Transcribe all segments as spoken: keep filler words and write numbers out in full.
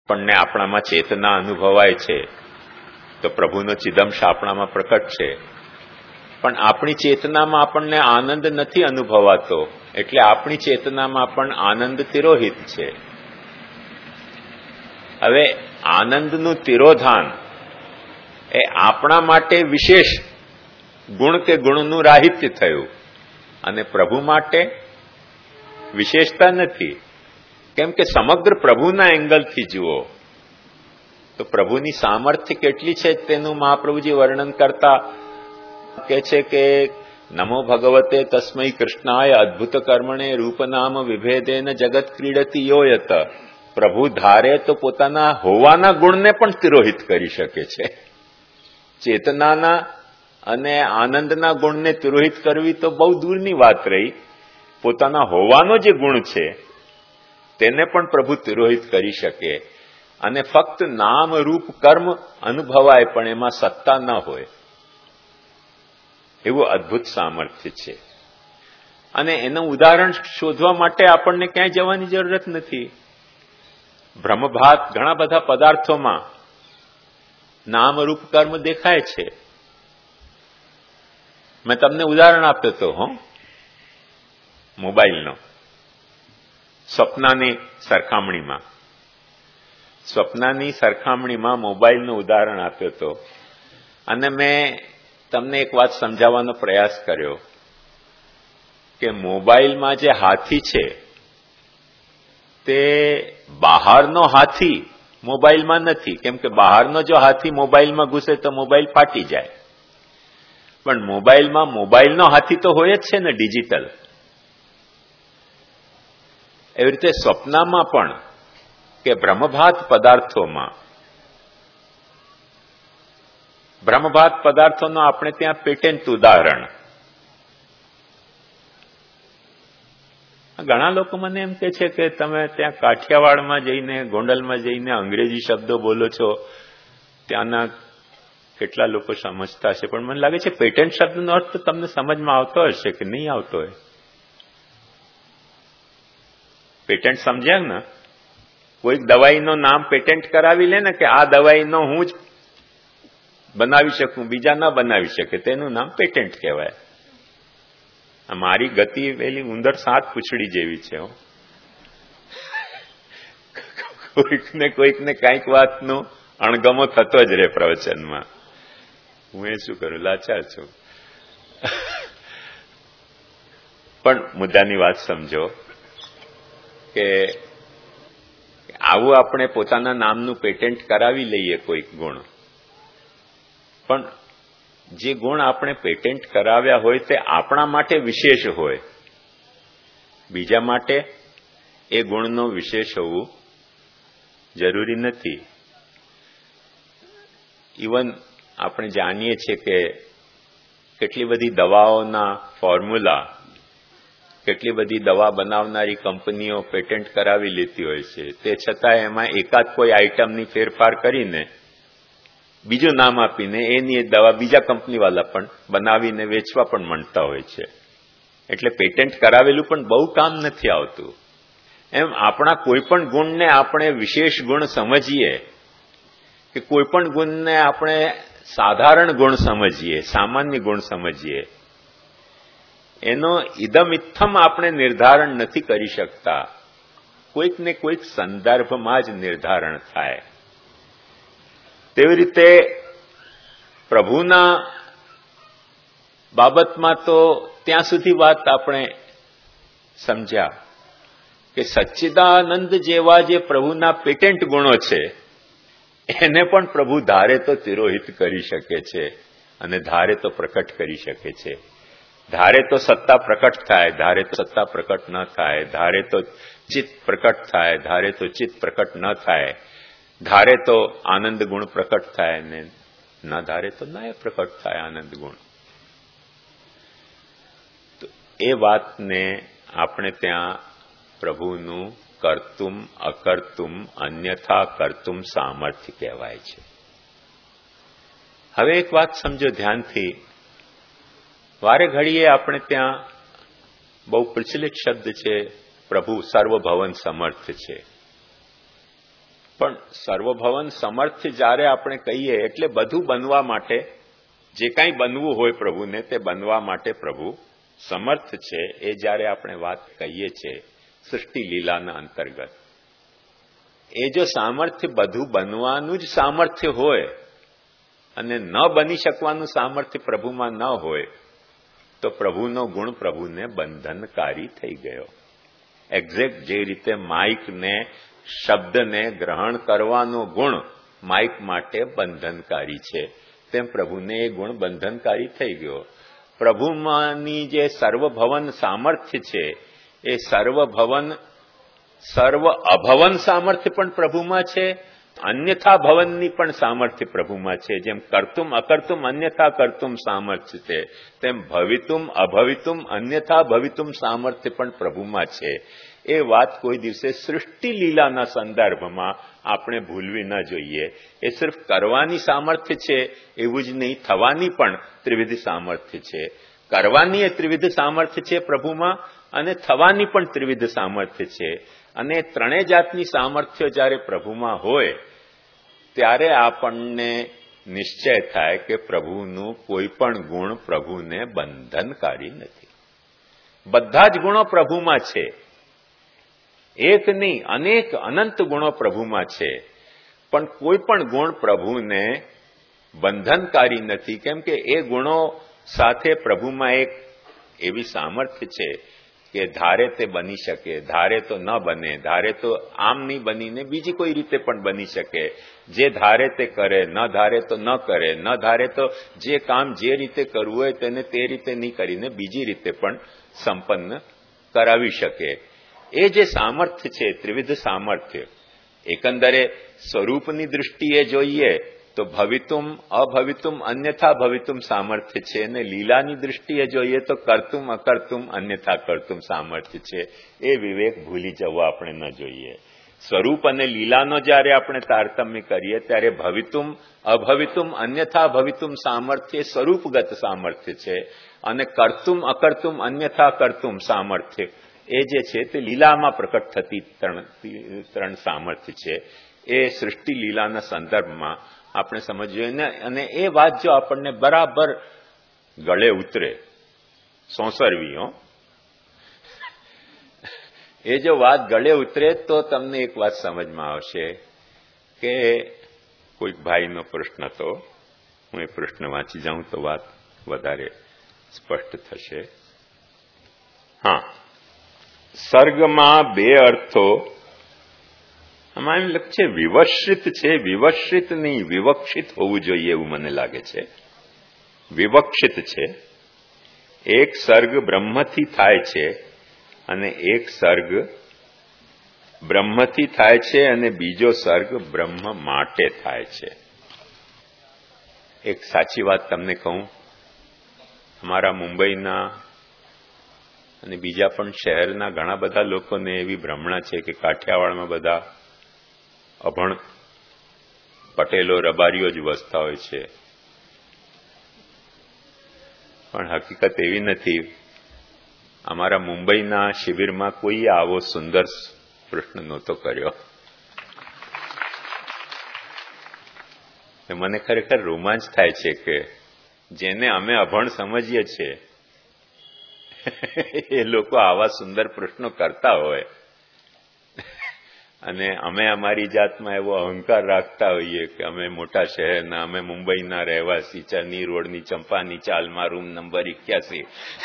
આપણને આપણામાં ચેતના અનુભવાય છે તો પ્રભુનો ચિદંશ આપણામાં પ્રકટ છે, પણ આપણી ચેતનામાં આપણને આનંદ નથી અનુભવાતો, એટલે આપણી ચેતનામાં પણ આનંદ તિરોહિત છે. હવે આનંદનું તિરોધાન એ આપણા માટે વિશેષ ગુણ કે ગુણનું રાહિત્ય થયું, અને પ્રભુ માટે વિશેષતા નથી. કેમ કે સમગ્ર પ્રભુના એંગલથી જુઓ તો પ્રભુની સામર્થ્ય કેટલી છે તેનું મહાપ્રભુજી વર્ણન કરતા કે છે કે નમો ભગવતે તસ્મૈ કૃષ્ણાય અદ્ભુત કર્મણે રૂપનામ વિભેદેન જગત ક્રીડતી યોયત. પ્રભુ ધારે તો પોતાના હોવાના ગુણને પણ તિરોહિત કરી શકે છે. ચેતનાના અને આનંદના ગુણને તિરોહિત કરવી તો બહુ દૂરની વાત રહી. પોતાના હોવાનો જે ગુણ છે તેને પણ પ્રભુ તિરોહિત કરી શકે, અને ફક્ત નામ રૂપ કર્મ અનુભવાય પણ એમાં સત્તા ન હોય, એવું અદ્ભુત સામર્થ્ય છે. અને એનું ઉદાહરણ શોધવા માટે આપણને ક્યાંય જવાની જરૂરત નથી. બ્રહ્મભાત ઘણા બધા પદાર્થોમાં નામ રૂપ કર્મ દેખાય છે. મેં તમને ઉદાહરણ આપ્યો તો હો મોબાઈલનો, સ્વપ્નાની સરખામણીમાં સ્વપ્નાની સરખામણીમાં મોબાઈલનું ઉદાહરણ આપ્યો તો, અને મેં તમને એક વાત સમજાવવાનો પ્રયાસ કર્યો કે મોબાઈલમાં જે હાથી છે તે બહારનો હાથી મોબાઈલમાં નથી. કેમ કે બહારનો જો હાથી મોબાઈલમાં ઘૂસે તો મોબાઈલ ફાટી જાય, પણ મોબાઈલમાં મોબાઈલનો હાથી તો હોય જ છે ને, ડિજિટલ. એવી રીતે સ્વપ્નમાં પણ કે બ્રહ્મભાત પદાર્થોમાં બ્રહ્મભાત પદાર્થોનો આપણે ત્યાં પેટેન્ટ ઉદાહરણ. ઘણા લોકો મને એમ કે છે કે તમે ત્યાં કાઠિયાવાડમાં જઈને, ગોંડલમાં જઈને અંગ્રેજી શબ્દો બોલો છો, ત્યાંના કેટલા લોકો સમજતા હશે, પણ મને લાગે છે પેટેન્ટ શબ્દનો અર્થ તો તમને સમજમાં આવતો હશે કે નહીં આવતો હોય. પેટેન્ટ સમજ્યા ને? કોઈક દવાઈનું નામ પેટેન્ટ કરાવી લે ને કે આ દવાઈનો હું જ બનાવી શકું, બીજા ના બનાવી શકે, તેનું નામ પેટેન્ટ કહેવાય. મારી ગતિ પેલી ઉંદર સાત પૂંછડી જેવી છે. કોઈકને કોઈકને કઈક વાતનો અણગમો થતો જ રહે પ્રવચનમાં. હું એ શું કરું, લાચાર છું. પણ મુદ્દાની વાત સમજો કે આવું આપણે પોતાના નામનું પેટેન્ટ કરાવી લઈએ કોઈક ગુણ, પણ જે ગુણ આપણે પેટેન્ટ કરાવ્યા હોય તે આપણા માટે વિશેષ હોય, બીજા માટે એ ગુણનો વિશેષ હોવું જરૂરી નથી. ઇવન આપણે જાણીએ છીએ કે કેટલી બધી દવાઓના ફોર્મ્યુલા, કેટલી બધી દવા બનાવનારી કંપનીઓ પેટેન્ટ કરાવી લેતી હોય છે, તે છતાં એમાં એકાદ કોઈ આઈટમની ફેરફાર કરીને બીજું નામ આપીને એની દવા બીજા કંપનીવાળા પણ બનાવીને વેચવા પણ માંડતા હોય છે. એટલે પેટેન્ટ કરાવેલું પણ બહુ કામ નથી આવતું. એમ આપણા કોઈ પણ ગુણને આપણે વિશેષ ગુણ સમજીએ કે કોઈ પણ ગુણને આપણે સાધારણ ગુણ સમજીએ, સામાન્ય ગુણ સમજીએ, એનો ઇદમ ઇત્થમ આપણે નિર્ધારણ નથી કરી શકતા. કોઈક ને કોઈક સંદર્ભમાં જ નિર્ધારણ થાય. તેવી રીતે પ્રભુના બાબતમાં તો ત્યાં સુધી વાત આપણે સમજ્યા કે સચ્ચિદાનંદ જેવા જે પ્રભુના પેટેન્ટ ગુણો છે એને પણ પ્રભુ ધારે તો તિરોહિત કરી શકે છે, અને ધારે તો પ્રકટ કરી શકે છે. ધારે તો સત્તા પ્રકટ થાય, ધારે તો સત્તા પ્રકટ ન થાય, ધારે તો ચિત્ત પ્રકટ થાય, ધારે તો ચિત્ત પ્રકટ ન થાય, ધારે તો આનંદ ગુણ પ્રકટ થાય ને ન ધારે તો ના પ્રકટ થાય આનંદ ગુણ. તો એ વાતને આપણે ત્યાં પ્રભુનું કર્તુમ અકર્તુમ અન્યથા કર્તુમ સામર્થ્ય કહેવાય છે. હવે એક વાત સમજો ધ્યાનથી. વારે ઘડીએ આપણે ત્યાં બહુ પ્રચલિત શબ્દ છે પ્રભુ સર્વભવન સમર્થ છે. પણ સર્વભવન સમર્થ જ્યારે આપણે કહીએ એટલે બધું બનવા માટે, જે કાંઈ બનવું હોય પ્રભુને તે બનવા માટે પ્રભુ સમર્થ છે, એ જ્યારે આપણે વાત કહીએ છીએ સૃષ્ટિ લીલાના અંતર્ગત, એ જો સામર્થ્ય બધું બનવાનું જ સામર્થ્ય હોય અને ન બની શકવાનું સામર્થ્ય પ્રભુમાં ન હોય તો પ્રભુનો ગુણ પ્રભુને બંધનકારી થઈ ગયો. એક્ઝેક્ટ જે રીતે માઇકને, શબ્દને ગ્રહણ કરવાનો ગુણ માઇક માટે બંધનકારી છે, તેમ પ્રભુને એ ગુણ બંધનકારી થઈ ગયો. પ્રભુમાંની જે સર્વભવન સામર્થ્ય છે એ સર્વભવન સર્વ અભવન સામર્થ્ય પણ પ્રભુમાં છે, અન્યથા ભવનની પણ સામર્થ્ય પ્રભુમાં છે. જેમ કર્તુમ અકર્તુમ અન્યથા કર્તુમ સામર્થ્ય છે, તેમ ભવિતુમ અભવિતુમ અન્યથા ભવિતુમ સામર્થ્ય પણ પ્રભુમાં છે. એ વાત કોઈ દિવસે સૃષ્ટિ લીલાના સંદર્ભમાં આપણે ભૂલવી ન જોઈએ. એ સિર્ફ કરવાની સામર્થ્ય છે એવું જ નહીં, થવાની પણ ત્રિવિધ સામર્થ્ય છે. કરવાની એ ત્રિવિધ સામર્થ્ય છે પ્રભુમાં, અને થવાની પણ ત્રિવિધ સામર્થ્ય છે. અને ત્રણેય જાતની સામર્થ્ય જ્યારે પ્રભુમાં હોય ત્યારે આપણને નિશ્ચય થાય કે પ્રભુનું કોઈ પણ ગુણ પ્રભુને બંધનકારી નથી. બધા જ ગુણો પ્રભુમાં છે, એક નહીં અનેક અનંત ગુણો પ્રભુમાં છે, પણ કોઈ પણ ગુણ પ્રભુને બંધનકારી નથી. કેમ કે એ ગુણો સાથે પ્રભુમાં એક એવી સામર્થ્ય છે કે ધારે તે બની શકે, ધારે તો ન બને, ધારે તો આમ નહીં બનીને બીજી કોઈ રીતે પણ બની શકે. જે ધારે તે કરે, ન ધારે તો ન કરે, ન ધારે તો જે કામ જે રીતે કરવું હોય તેને તે રીતે નહીં કરીને બીજી રીતે પણ સંપન્ન કરાવી શકે. એ જે સામર્થ્ય છે, ત્રિવિધ સામર્થ્ય, એકંદરે સ્વરૂપની દૃષ્ટિએ જોઈએ તો ભવિતુમ અભવિતુમ અન્યથા ભવિતુમ સામર્થ્ય છે, અને લીલાની દૃષ્ટિએ જોઈએ તો કરતુમ અકર્તુમ અન્યથા કરતુમ સામર્થ્ય છે. એ વિવેક ભૂલી જવો આપણે ન જોઈએ. સ્વરૂપ અને લીલાનો જ્યારે આપણે તારતમ્ય કરીએ ત્યારે ભવિતુમ અભવિતુમ અન્યથા ભવિતુમ સામર્થ્ય સ્વરૂપગત સામર્થ્ય છે, અને કરતુમ અકર્તુમ અન્યથા કરતુમ સામર્થ્ય એ જે છે તે લીલામાં પ્રકટ થતી ત્રણ ત્રણ સામર્થ્ય છે. એ સૃષ્ટિ લીલાના સંદર્ભમાં આપણે સમજીએ ને, અને એ વાત જો આપણને બરાબર ગળે ઉતરે, સોંસરવી હો, એ જો વાત ગળે ઉતરે તો તમને એક વાત સમજમાં આવશે કે કોઈક ભાઈનો પ્રશ્ન હતો, હું એ પ્રશ્ન વાંચી જાઉં તો વાત વધારે સ્પષ્ટ થશે. હા, સર્ગમાં બે અર્થો, આમાં એમ લખે છે વિવશ્રિત છે, વિવશ્રિત નહીં વિવક્ષિત હોવું જોઈએ એવું મને લાગે છે. વિવક્ષિત છે. એક સર્ગ બ્રહ્મથી થાય છે અને એક સર્ગ બ્રહ્મથી થાય છે અને બીજો સર્ગ બ્રહ્મ માટે થાય છે. એક સાચી વાત તમને કહું, અમારા મુંબઈના અને બીજા પણ શહેરના ઘણા બધા લોકોને એવી ભ્રમણા છે કે કાઠિયાવાડમાં બધા અભણ પટેલો રબારીઓ જ વસતા હોય છે, પણ હકીકત એવી નથી. અમારા મુંબઈના શિબિરમાં કોઈએ આવો સુંદર પ્રશ્ન નહોતો કર્યો. મને ખરેખર રોમાંચ થાય છે કે જેને અમે અભણ સમજીએ છીએ એ લોકો આવા સુંદર પ્રશ્નો કરતા હોય, અને અમે અમારી જાતમાં એવો અહંકાર રાખતા હોઈએ કે અમે મોટા શહેરના, અમે મુંબઈના રહેવાસી, ચરની રોડની ચંપાની ચાલમાં રૂમ નંબર એક્યાસી.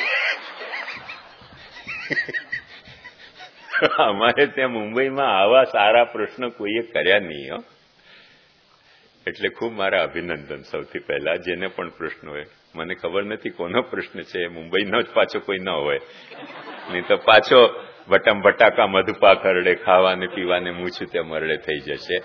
અમારે ત્યાં મુંબઈમાં આવા સારા પ્રશ્નો કોઈએ કર્યા નહીં હો. એટલે ખૂબ મારા અભિનંદન સૌથી પહેલા જેને પણ પ્રશ્ન હોય. મને ખબર નથી કોનો પ્રશ્ન છે, મુંબઈનો જ પાછો કોઈ ન હોય, નહીં તો પાછો બટમ બટાકા મધુપાક હરડે, ખાવાને પીવાને મૂછું તે મરડે થઈ જશે.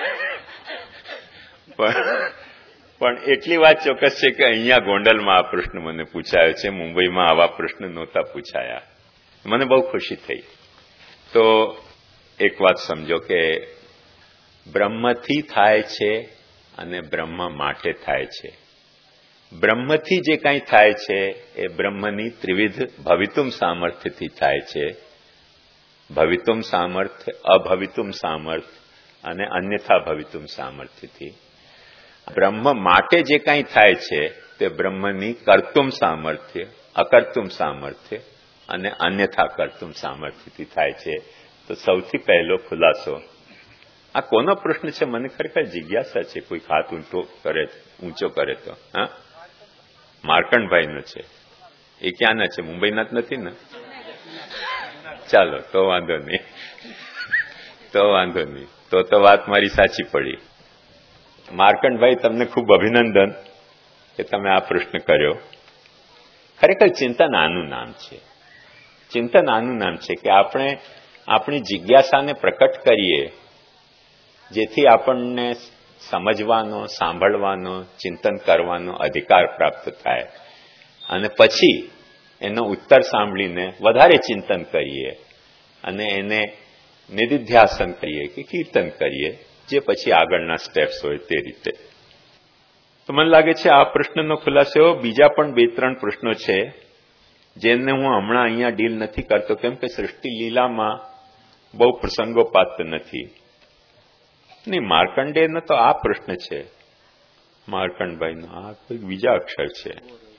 પણ એટલી વાત ચોક્કસ છે કે અહીંયા ગોંડલમાં આ પ્રશ્ન મને પૂછાયો છે, મુંબઈમાં આવા પ્રશ્ન નહોતા પૂછાયા. મને બહુ ખુશી થઈ. તો એક વાત સમજો કે બ્રહ્મથી થાય છે અને બ્રહ્મ માટે થાય છે. બ્રહ્મથી જે કંઈ થાય છે એ બ્રહ્મની ત્રિવિધ ભવિતુમ સામર્થ્યથી થાય છે. ભવિતુમ સામર્થ્ય, અભવિતુમ સામર્થ્ય અને અન્યથા ભવિતુમ સામર્થ્યથી. બ્રહ્મ માટે જે કંઈ થાય છે તે બ્રહ્મની કર્તુમ સામર્થ્ય, અકર્તુમ સામર્થ્ય અને અન્યથા કર્તુમ સામર્થ્યથી થાય છે. તો સૌથી પહેલો ખુલાસો, આ કોનો પ્રશ્ન છે મને ખરેખર જિજ્ઞાસા છે, કોઈ હાથ ઊંચો કરે ઊંચો કરે તો. હા, માર્કંડભાઈનો છે. એ ક્યાંના છે? મુંબઈના જ નથી ને? ચાલો તો વાંધો નહીં, તો વાંધો નહીં, તો તો વાત મારી સાચી પડી. માર્કંડભાઈ, તમને ખૂબ અભિનંદન કે તમે આ પ્રશ્ન કર્યો. ખરેખર ચિંતન આનું નામ છે. ચિંતન આનું નામ છે કે આપણે આપણી જિજ્ઞાસાને પ્રકટ કરીએ, જેથી આપણને સમજવાનો, સાંભળવાનો, ચિંતન કરવાનો અધિકાર પ્રાપ્ત થાય, અને પછી એનો ઉત્તર સાંભળીને વધારે ચિંતન કરીએ અને એને નિધિધ્યાસન કરીએ કે કીર્તન કરીએ, જે પછી આગળના સ્ટેપ્સ હોય તે રીતે. તો મને લાગે છે આ પ્રશ્નનો ખુલાસો. બીજા પણ બે ત્રણ પ્રશ્નો છે જેને હું હમણાં અહીંયા ડીલ નથી કરતો, કેમ કે સૃષ્ટિ લીલામાં બહુ પ્રસંગોપાત નથી. નહીં, માર્કંડેયનો તો આ પ્રશ્ન છે, માર્કંડભાઈનો. આ કોઈ બીજા અક્ષર છે.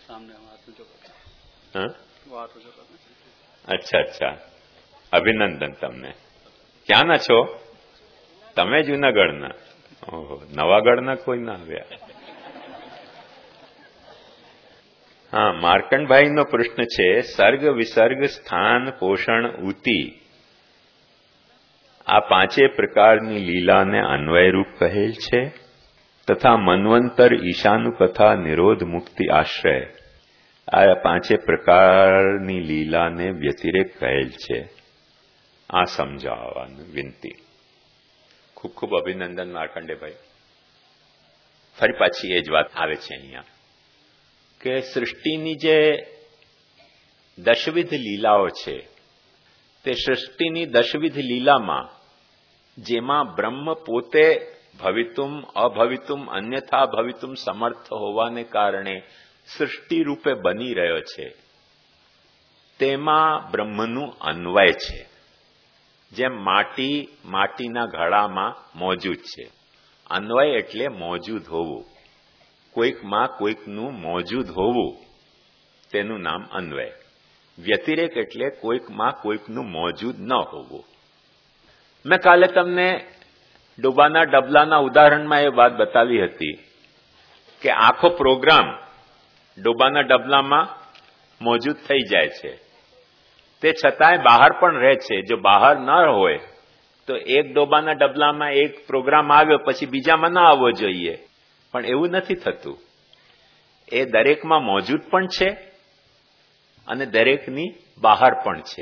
અચ્છા અચ્છા, અભિનંદન તમને. ક્યાંના છો તમે? જૂનાગઢના? ઓહો, નવાગઢના કોઈ ના આવ્યા. હા, માર્કંડભાઈનો પ્રશ્ન છે, સર્ગ વિસર્ગ સ્થાન પોષણ ઉતિ આ પાંચે પ્રકારની લીલાને અન્વયરૂપ કહેલ છે, તથા મન્વંતર ઈશાનું કથા નિરોધ મુક્તિ આશ્રય આ પાંચે પ્રકારની લીલાને વ્યતિરેક કહેલ છે. આ સમજાવવાનું વિનંતી. ખૂબ ખૂબ અભિનંદન માર્કંડેભાઈ. ફરી પાછી એ જ વાત આવે છે અહીંયા કે સૃષ્ટિની જે દશવિધ લીલાઓ છે, તે સૃષ્ટિની દશવિધ લીલામાં જેમાં બ્રહ્મ પોતે ભવિતુમ, અભવિતુમ, અન્યથા ભવિતુમ સમર્થ હોવાને કારણે સૃષ્ટિ રૂપે બની રહ્યો છે, તેમાં બ્રહ્મનું અન્વય છે. જેમ માટી માટીના ઘડામાં મોજૂદ છે. અન્વય એટલે મોજૂદ હોવું, કોઈકમાં કોઈકનું મોજૂદ હોવું, તેનું નામ અન્વય. વ્યતિરેક એટલે કોઈકમાં કોઈકનું મોજૂદ ન હોવું. મેં કાલે તમને ડોબાના ડબલાના ઉદાહરણમાં એ વાત બતાવી હતી કે આખો પ્રોગ્રામ ડોબાના ડબલામાં મોજૂદ થઈ જાય છે, તે છતાંય બહાર પણ રહે છે. જો બહાર ન હોય તો એક ડોબાના ડબલામાં એક પ્રોગ્રામ આવ્યો પછી બીજામાં ના આવવો જોઈએ, પણ એવું નથી થતું. એ દરેકમાં મોજૂદ પણ છે અને દરેકની બહાર પણ છે.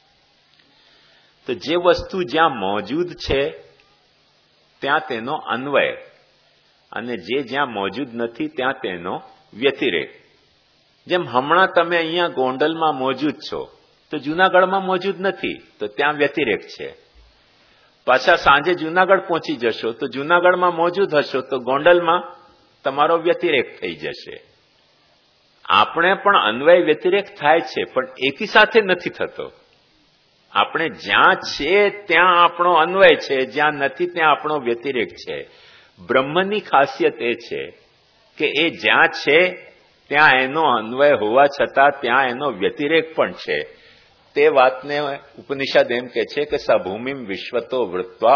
તો જે વસ્તુ જ્યાં મોજૂદ છે ત્યાં તેનો અન્વય, અને જે જ્યાં મોજૂદ નથી ત્યાં તેનો વ્યતિરેક. જેમ હમણાં તમે અહીંયા ગોંડલમાં મોજૂદ છો તો જૂનાગઢમાં મોજૂદ નથી, તો ત્યાં વ્યતિરેક છે. પાછા સાંજે જૂનાગઢ પહોંચી જશો તો જૂનાગઢમાં મોજૂદ હશો તો ગોંડલમાં તમારો વ્યતિરેક થઈ જશે. આપણે પણ અન્વય વ્યતિરેક થાય છે, પણ એકી સાથે નથી થતો. આપણે જ્યાં છે ત્યાં આપણો અન્વય છે, જ્યાં નથી ત્યાં આપણો વ્યતિરેક છે. બ્રહ્મની ખાસિયત એ છે કે એ જ્યાં છે ત્યાં એનો અન્વય હોવા છતાં ત્યાં એનો વ્યતિરેક પણ છે. તે વાતને ઉપનિષદ એમ કે છે કે સભૂમિમ વિશ્વતો વૃત્વા